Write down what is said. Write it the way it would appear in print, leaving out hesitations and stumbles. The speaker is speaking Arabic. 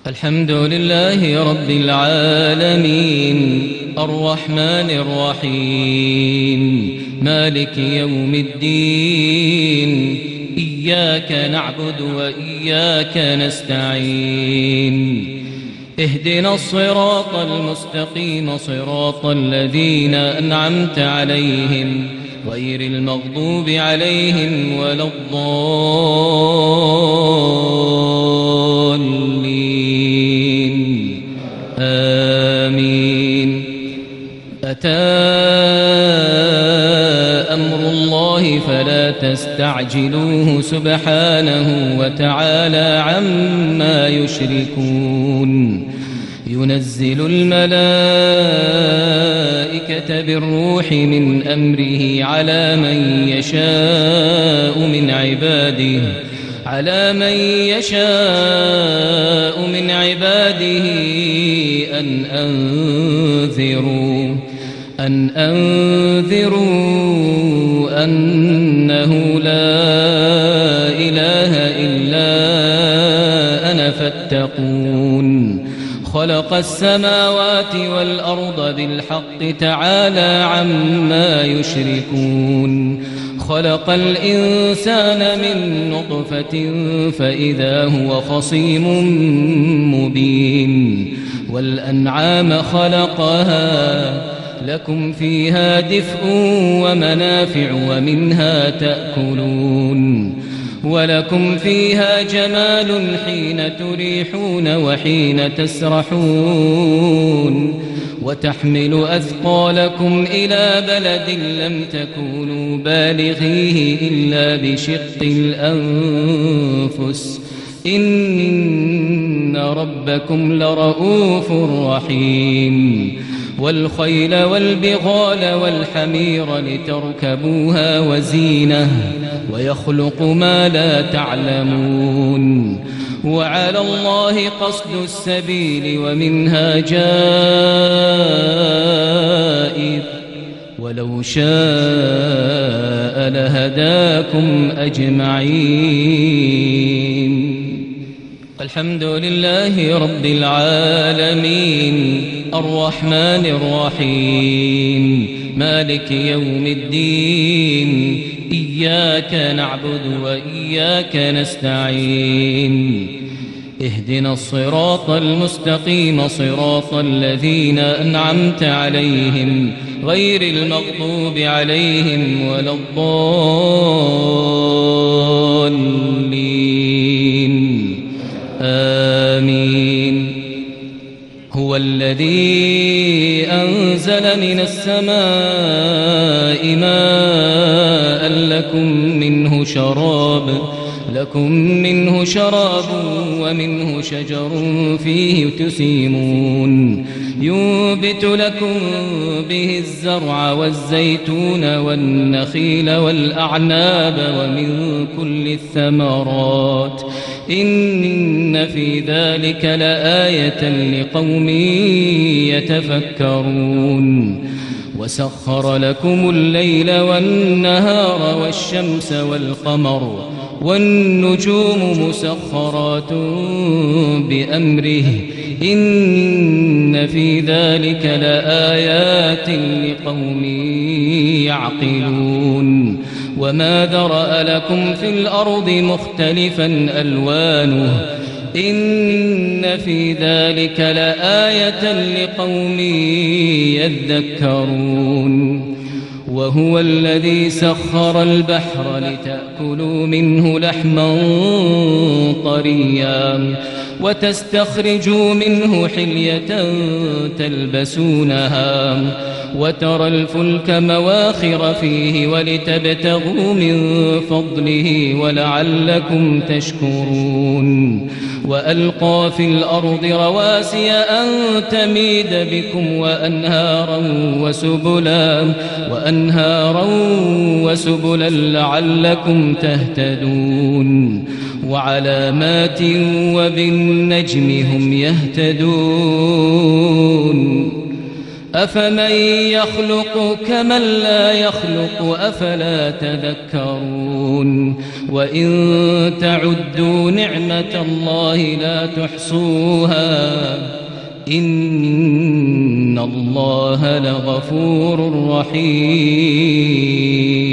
الحمد لله رب العالمين الرحمن الرحيم مالك يوم الدين إياك نعبد وإياك نستعين اهدنا الصراط المستقيم صراط الذين أنعمت عليهم غير المغضوب عليهم ولا الضالين آمين. أتى أمر الله فلا تستعجلوه سبحانه وتعالى عما يشركون. ينزل الملائكة بالروح من أمره على من يشاء من عباده أن أنذروا أنه لا إله إلا أنا فاتقون. خلق السماوات والأرض بالحق تعالى عما يشركون. خلق الإنسان من نطفة فإذا هو خصيم مبين. والأنعام خلقها لكم فيها دفء ومنافع ومنها تأكلون. ولكم فيها جمال حين تريحون وحين تسرحون. وتحمل أثقالكم إلى بلد لم تكونوا بالغيه إلا بشق الأنفس إن ربكم لرؤوف رحيم. والخيل والبغال والحمير لتركبوها وزينة ويخلق ما لا تعلمون. وعلى الله قصد السبيل ومنها جائر ولو شاء لهداكم أجمعين. الحمد لله رب العالمين الرحمن الرحيم مالك يوم الدين إياك نعبد وإياك نستعين. اهدنا الصراط المستقيم صراط الذين أنعمت عليهم غير المغضوب عليهم ولا الضالين آمين. هو الذي أنزل من السماء ماء لكم منه شراب ومنه شجر فيه تسيمون. ينبت لكم به الزرع والزيتون والنخيل والأعناب ومن كل الثمرات إن في ذلك لآية لقوم يتفكرون. وسخر لكم الليل والنهار والشمس والقمر والنجوم مسخرات بأمره إن في ذلك لآيات لقوم يعقلون. وما ذرأ لكم في الأرض مختلفا ألوانه إن في ذلك لآية لقوم يذكرون. وهو الذي سخر البحر لتأكلوا منه لحما طريا وتستخرجوا منه حلية تلبسونها وترى الفلك مواخر فيه ولتبتغوا من فضله ولعلكم تشكرون. وألقى في الأرض رواسي أن تميد بكم وأنهارا وسبلا لعلكم تهتدون. وعلامات وبالنجم هم يهتدون. أفمن يخلق كمن لا يخلق أفلا تذكرون وإن تعدوا نعمة الله لا تحصوها إن الله لغفور رحيم